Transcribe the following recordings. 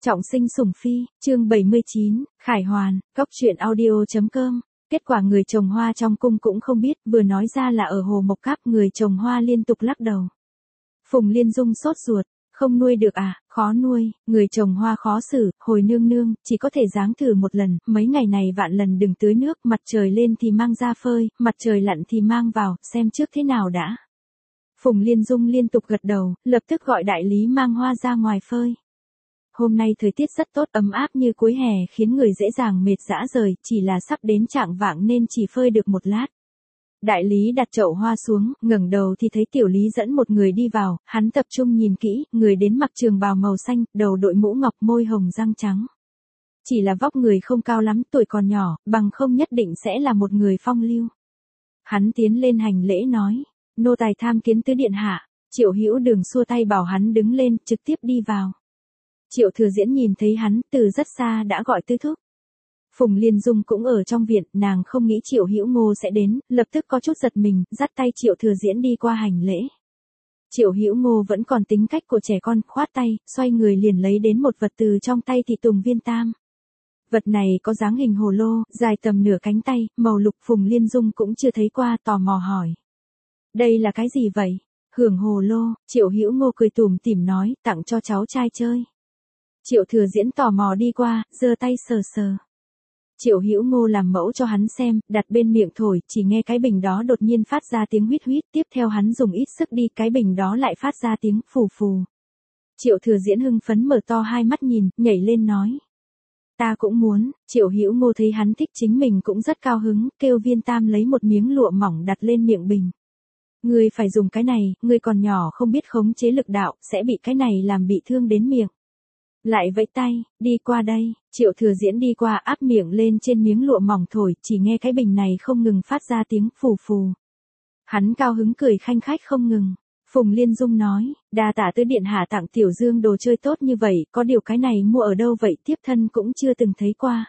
Trọng sinh sủng phi, chương 79, Khải Hoàn, Cốc truyện audio.com. Kết quả người trồng hoa trong cung cũng không biết, vừa nói ra là ở Hồ Mộc Cáp, người trồng hoa liên tục lắc đầu. Phùng Liên Dung sốt ruột, không nuôi được à, khó nuôi, người trồng hoa khó xử, hồi nương nương, chỉ có thể giáng thử một lần, mấy ngày này vạn lần đừng tưới nước, mặt trời lên thì mang ra phơi, mặt trời lặn thì mang vào, xem trước thế nào đã. Phùng Liên Dung liên tục gật đầu, lập tức gọi đại lý mang hoa ra ngoài phơi. Hôm nay thời tiết rất tốt, ấm áp như cuối hè, khiến người dễ dàng mệt rã rời, chỉ là sắp đến chạng vạng nên chỉ phơi được một lát. Đại lý đặt chậu hoa xuống, ngẩng đầu thì thấy Tiểu Lý dẫn một người đi vào, hắn tập trung nhìn kỹ, người đến mặc trường bào màu xanh, đầu đội mũ ngọc, môi hồng răng trắng. Chỉ là vóc người không cao lắm, tuổi còn nhỏ, bằng không nhất định sẽ là một người phong lưu. Hắn tiến lên hành lễ nói, nô tài tham kiến tứ điện hạ. Triệu Hữu Đường xua tay bảo hắn đứng lên, trực tiếp đi vào. Triệu Thừa Diễn nhìn thấy hắn, từ rất xa đã gọi tứ thúc. Phùng Liên Dung cũng ở trong viện, nàng không nghĩ Triệu Hữu Ngô sẽ đến, lập tức có chút giật mình, dắt tay Triệu Thừa Diễn đi qua hành lễ. Triệu Hữu Ngô vẫn còn tính cách của trẻ con, khoát tay, xoay người liền lấy đến một vật từ trong tay Thị Tùng Viên Tam. Vật này có dáng hình hồ lô, dài tầm nửa cánh tay, màu lục. Phùng Liên Dung cũng chưa thấy qua, tò mò hỏi. Đây là cái gì vậy? Hưởng hồ lô. Triệu Hữu Ngô cười tủm tỉm nói, tặng cho cháu trai chơi. Triệu Thừa Diễn tò mò đi qua, giơ tay sờ sờ. Triệu Hữu Ngô làm mẫu cho hắn xem, đặt bên miệng thổi, chỉ nghe cái bình đó đột nhiên phát ra tiếng huýt huýt, tiếp theo hắn dùng ít sức đi, cái bình đó lại phát ra tiếng phù phù. Triệu Thừa Diễn hưng phấn mở to hai mắt nhìn, nhảy lên nói. Ta cũng muốn. Triệu Hữu Ngô thấy hắn thích chính mình cũng rất cao hứng, kêu Viên Tam lấy một miếng lụa mỏng đặt lên miệng bình. Ngươi phải dùng cái này, ngươi còn nhỏ không biết khống chế lực đạo, sẽ bị cái này làm bị thương đến miệng. Lại vẫy tay, đi qua đây. Triệu Thừa Diễn đi qua, áp miệng lên trên miếng lụa mỏng thổi, chỉ nghe cái bình này không ngừng phát ra tiếng phù phù. Hắn cao hứng cười khanh khách không ngừng. Phùng Liên Dung nói, đa tạ tứ điện hạ tặng Tiểu Dương đồ chơi tốt như vậy, có điều cái này mua ở đâu vậy, tiếp thân cũng chưa từng thấy qua.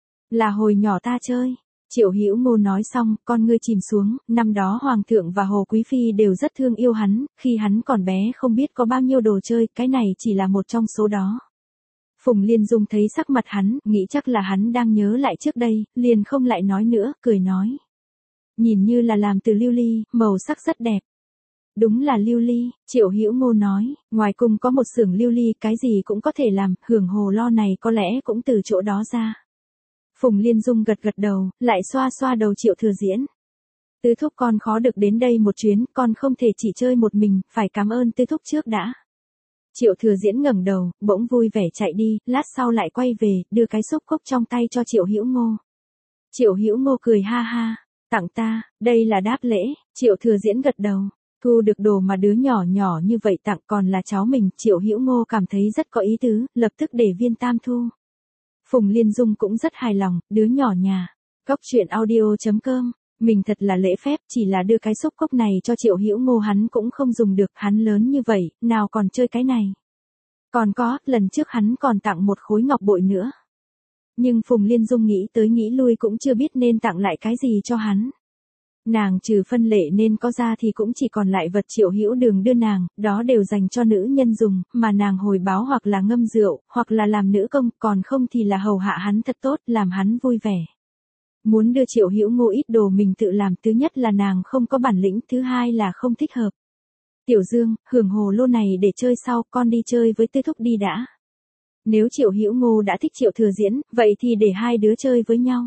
Là hồi nhỏ ta chơi. Triệu Hữu Ngô nói xong, con ngươi chìm xuống, năm đó Hoàng thượng và Hồ Quý Phi đều rất thương yêu hắn, khi hắn còn bé không biết có bao nhiêu đồ chơi, cái này chỉ là một trong số đó. Phùng Liên Dung thấy sắc mặt hắn, nghĩ chắc là hắn đang nhớ lại trước đây, liền không lại nói nữa, cười nói. Nhìn như là làm từ lưu ly, màu sắc rất đẹp. Đúng là lưu ly. Triệu Hữu Ngô nói, ngoài cung có một xưởng lưu ly, cái gì cũng có thể làm, hưởng hồ lo này có lẽ cũng từ chỗ đó ra. Phùng Liên Dung gật gật đầu, lại xoa xoa đầu Triệu Thừa Diễn. Tứ thúc con khó được đến đây một chuyến, con không thể chỉ chơi một mình, phải cảm ơn tứ thúc trước đã. Triệu Thừa Diễn ngẩng đầu, bỗng vui vẻ chạy đi, lát sau lại quay về, đưa cái xúc cúc trong tay cho Triệu Hữu Ngô. Triệu Hữu Ngô cười ha ha, tặng ta, đây là đáp lễ. Triệu Thừa Diễn gật đầu, thu được đồ mà đứa nhỏ nhỏ như vậy tặng còn là cháu mình. Triệu Hữu Ngô cảm thấy rất có ý tứ, lập tức để Viên Tam thu. Phùng Liên Dung cũng rất hài lòng, đứa nhỏ nhà. Cốc truyện audio.com. Mình thật là lễ phép, chỉ là đưa cái xúc cốc này cho Triệu Hữu Ngô hắn cũng không dùng được, hắn lớn như vậy, nào còn chơi cái này. Còn có, lần trước hắn còn tặng một khối ngọc bội nữa. Nhưng Phùng Liên Dung nghĩ tới nghĩ lui cũng chưa biết nên tặng lại cái gì cho hắn. Nàng trừ phân lệ nên có ra thì cũng chỉ còn lại vật Triệu Hữu Đường đưa nàng, đó đều dành cho nữ nhân dùng, mà nàng hồi báo hoặc là ngâm rượu, hoặc là làm nữ công, còn không thì là hầu hạ hắn thật tốt, làm hắn vui vẻ. Muốn đưa Triệu Hữu Ngô ít đồ mình tự làm, thứ nhất là nàng không có bản lĩnh, thứ hai là không thích hợp. Tiểu Dương, hưởng hồ lô này để chơi sau, con đi chơi với tứ thúc đi đã. Nếu Triệu Hữu Ngô đã thích Triệu Thừa Diễn, vậy thì để hai đứa chơi với nhau.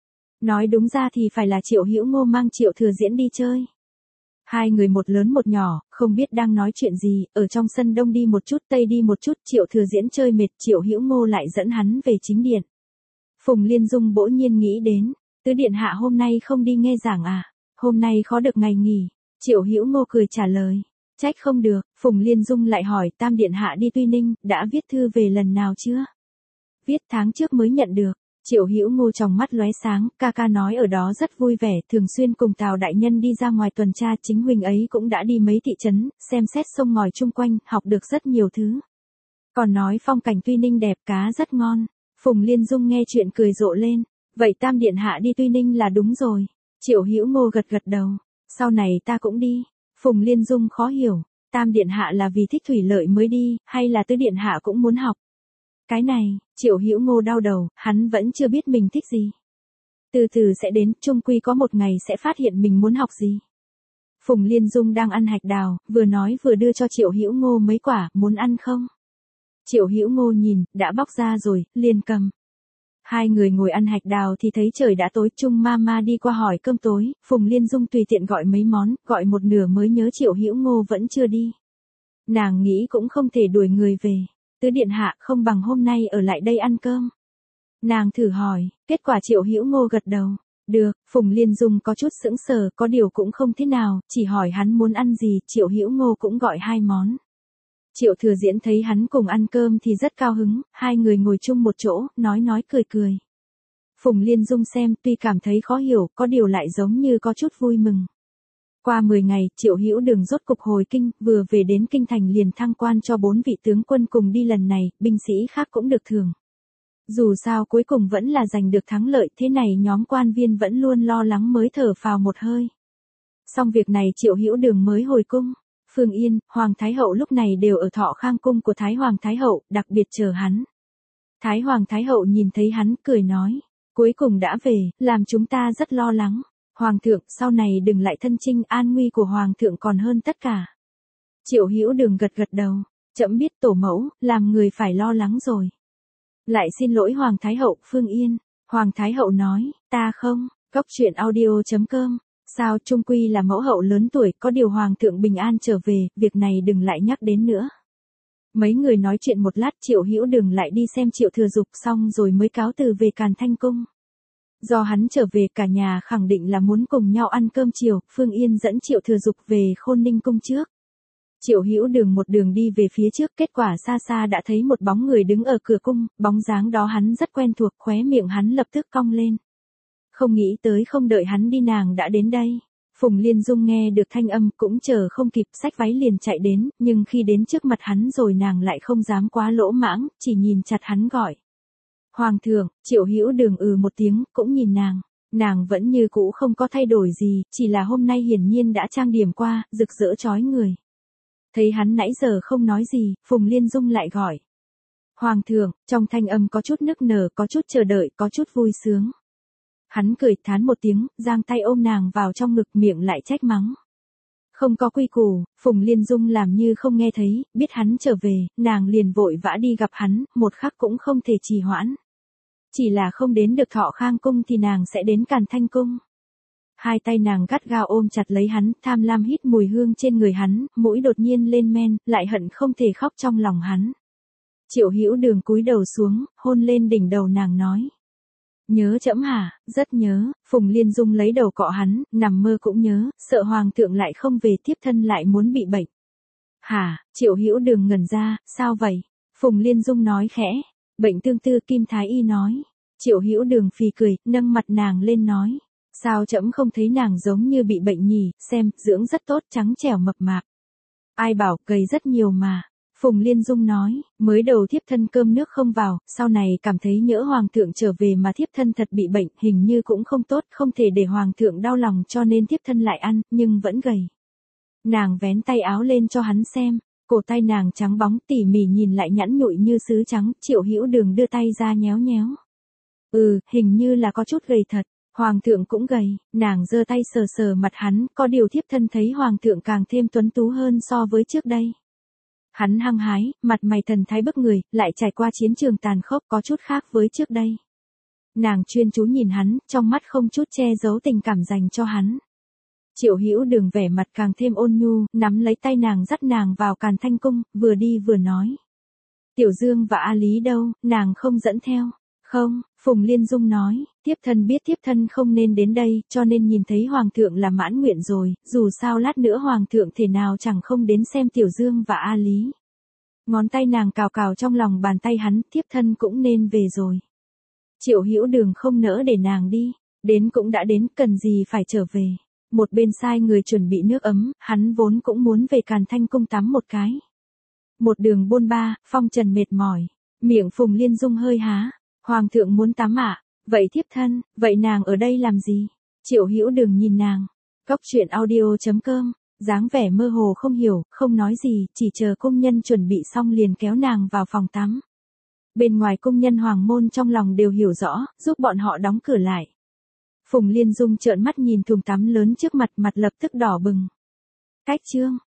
Nói đúng ra thì phải là Triệu Hữu Ngô mang Triệu Thừa Diễn đi chơi. Hai người một lớn một nhỏ, không biết đang nói chuyện gì, ở trong sân đông đi một chút tây đi một chút, Triệu Thừa Diễn chơi mệt, Triệu Hữu Ngô lại dẫn hắn về chính điện. Phùng Liên Dung bỗng nhiên nghĩ đến, tứ điện hạ hôm nay không đi nghe giảng à, hôm nay khó được ngày nghỉ. Triệu Hữu Ngô cười trả lời, trách không được. Phùng Liên Dung lại hỏi, Tam điện hạ đi Tuy Ninh, đã viết thư về lần nào chưa? Viết tháng trước mới nhận được. Triệu Hữu Ngô trong mắt lóe sáng, ca ca nói ở đó rất vui vẻ, thường xuyên cùng Tào đại nhân đi ra ngoài tuần tra, chính huynh ấy cũng đã đi mấy thị trấn, xem xét sông ngòi chung quanh, học được rất nhiều thứ. Còn nói phong cảnh Tuy Ninh đẹp, cá rất ngon. Phùng Liên Dung nghe chuyện cười rộ lên, vậy Tam điện hạ đi Tuy Ninh là đúng rồi. Triệu Hữu Ngô gật gật đầu, sau này ta cũng đi. Phùng Liên Dung khó hiểu, Tam điện hạ là vì thích thủy lợi mới đi, hay là tứ điện hạ cũng muốn học? Cái này, Triệu Hữu Ngô đau đầu, hắn vẫn chưa biết mình thích gì. Từ từ sẽ đến, chung quy có một ngày sẽ phát hiện mình muốn học gì. Phùng Liên Dung đang ăn hạch đào, vừa nói vừa đưa cho Triệu Hữu Ngô mấy quả, muốn ăn không? Triệu Hữu Ngô nhìn, đã bóc ra rồi, liền cầm. Hai người ngồi ăn hạch đào thì thấy trời đã tối, Trung Mama đi qua hỏi cơm tối, Phùng Liên Dung tùy tiện gọi mấy món, gọi một nửa mới nhớ Triệu Hữu Ngô vẫn chưa đi. Nàng nghĩ cũng không thể đuổi người về, tứ điện hạ không bằng hôm nay ở lại đây ăn cơm. Nàng thử hỏi, kết quả Triệu Hữu Ngô gật đầu. Được, Phùng Liên Dung có chút sững sờ, có điều cũng không thế nào, chỉ hỏi hắn muốn ăn gì, Triệu Hữu Ngô cũng gọi hai món. Triệu Thừa Diễn thấy hắn cùng ăn cơm thì rất cao hứng, hai người ngồi chung một chỗ, nói cười cười. Phùng Liên Dung xem, tuy cảm thấy khó hiểu, có điều lại giống như có chút vui mừng. Qua 10 ngày, Triệu Hữu Đường rốt cục hồi kinh, vừa về đến kinh thành liền thăng quan cho 4 vị tướng quân cùng đi lần này, binh sĩ khác cũng được thưởng. Dù sao cuối cùng vẫn là giành được thắng lợi, thế này nhóm quan viên vẫn luôn lo lắng mới thở phào một hơi. Xong việc này Triệu Hữu Đường mới hồi cung. Phương Yên, Hoàng Thái Hậu lúc này đều ở Thọ Khang cung của Thái Hoàng Thái Hậu, đặc biệt chờ hắn. Thái Hoàng Thái Hậu nhìn thấy hắn, cười nói, cuối cùng đã về, làm chúng ta rất lo lắng. Hoàng thượng, sau này đừng lại thân chinh, an nguy của Hoàng thượng còn hơn tất cả. Triệu Hữu Đường gật đầu, trẫm biết tổ mẫu, làm người phải lo lắng rồi. Lại xin lỗi Hoàng Thái Hậu, Phương Yên. Hoàng Thái Hậu nói, ta không, Góc truyện audio.com. Sao trung quy là mẫu hậu lớn tuổi, có điều Hoàng thượng bình an trở về, việc này đừng lại nhắc đến nữa. Mấy người nói chuyện một lát, Triệu Hữu Đường lại đi xem Triệu Thừa Dục xong rồi mới cáo từ về Càn Thanh Cung. Do hắn trở về cả nhà khẳng định là muốn cùng nhau ăn cơm chiều, Phương Yên dẫn Triệu Thừa Dục về Khôn Ninh Cung trước. Triệu Hữu Đường một đường đi về phía trước, kết quả xa xa đã thấy một bóng người đứng ở cửa cung, bóng dáng đó hắn rất quen thuộc, khóe miệng hắn lập tức cong lên. Không nghĩ tới không đợi hắn đi nàng đã đến đây. Phùng Liên Dung nghe được thanh âm cũng chờ không kịp, xách váy liền chạy đến, nhưng khi đến trước mặt hắn rồi nàng lại không dám quá lỗ mãng, chỉ nhìn chặt hắn gọi. Hoàng thượng, Triệu Hữu Đường một tiếng, cũng nhìn nàng vẫn như cũ không có thay đổi gì, chỉ là hôm nay hiển nhiên đã trang điểm qua, rực rỡ chói người. Thấy hắn nãy giờ không nói gì, Phùng Liên Dung lại gọi. Hoàng thượng, trong thanh âm có chút nức nở, có chút chờ đợi, có chút vui sướng. Hắn cười thán một tiếng, giang tay ôm nàng vào trong ngực, miệng lại trách mắng. Không có quy củ, Phùng Liên Dung làm như không nghe thấy, biết hắn trở về, nàng liền vội vã đi gặp hắn, một khắc cũng không thể trì hoãn. Chỉ là không đến được Thọ Khang cung thì nàng sẽ đến Càn Thanh cung. Hai tay nàng gắt gao ôm chặt lấy hắn, tham lam hít mùi hương trên người hắn, mũi đột nhiên lên men, lại hận không thể khóc trong lòng hắn. Triệu Hữu Đường cúi đầu xuống, hôn lên đỉnh đầu nàng nói. Nhớ trẫm hả? Rất nhớ. Phùng Liên Dung lấy đầu cọ hắn, nằm mơ cũng nhớ, sợ Hoàng thượng lại không về, tiếp thân lại muốn bị bệnh. Hả? Triệu Hữu Đường ngẩn ra, sao vậy? Phùng Liên Dung nói khẽ. Bệnh tương tư, Kim Thái Y nói. Triệu Hữu Đường phì cười, nâng mặt nàng lên nói. Sao trẫm không thấy nàng giống như bị bệnh nhỉ, xem, dưỡng rất tốt, trắng trẻo mập mạp. Ai bảo, gầy rất nhiều mà. Phùng Liên Dung nói, mới đầu thiếp thân cơm nước không vào, sau này cảm thấy nhỡ Hoàng thượng trở về mà thiếp thân thật bị bệnh, hình như cũng không tốt, không thể để Hoàng thượng đau lòng cho nên thiếp thân lại ăn, nhưng vẫn gầy. Nàng vén tay áo lên cho hắn xem, cổ tay nàng trắng bóng, tỉ mỉ nhìn lại nhẵn nhụi như sứ trắng, Triệu Hữu Đường đưa tay ra nhéo nhéo. Hình như là có chút gầy thật. Hoàng thượng cũng gầy, nàng giơ tay sờ sờ mặt hắn, có điều thiếp thân thấy Hoàng thượng càng thêm tuấn tú hơn so với trước đây. Hắn hăng hái, mặt mày thần thái bức người, lại trải qua chiến trường tàn khốc, có chút khác với trước đây. Nàng chuyên chú nhìn hắn, trong mắt không chút che giấu tình cảm dành cho hắn. Triệu Hữu Đường vẻ mặt càng thêm ôn nhu, nắm lấy tay nàng dắt nàng vào Càn Thanh cung, vừa đi vừa nói. Tiểu Dương và A Lý đâu, nàng không dẫn theo. Không, Phùng Liên Dung nói, thiếp thân biết thiếp thân không nên đến đây, cho nên nhìn thấy Hoàng thượng là mãn nguyện rồi, dù sao lát nữa Hoàng thượng thể nào chẳng không đến xem Tiểu Dương và A Lý. Ngón tay nàng cào cào trong lòng bàn tay hắn, thiếp thân cũng nên về rồi. Triệu Hữu Đường không nỡ để nàng đi, đến cũng đã đến, cần gì phải trở về. Một bên sai người chuẩn bị nước ấm, hắn vốn cũng muốn về Càn Thanh cung tắm một cái. Một đường bôn ba, phong trần mệt mỏi, miệng Phùng Liên Dung hơi há. Hoàng thượng muốn tắm ạ? Vậy thiếp thân, vậy nàng ở đây làm gì? Triệu Hữu Đường nhìn nàng. Góc truyện audio.com, dáng vẻ mơ hồ không hiểu, không nói gì, chỉ chờ công nhân chuẩn bị xong liền kéo nàng vào phòng tắm. Bên ngoài công nhân hoàng môn trong lòng đều hiểu rõ, giúp bọn họ đóng cửa lại. Phùng Liên Dung trợn mắt nhìn thùng tắm lớn trước mặt, mặt lập tức đỏ bừng. Cách chương.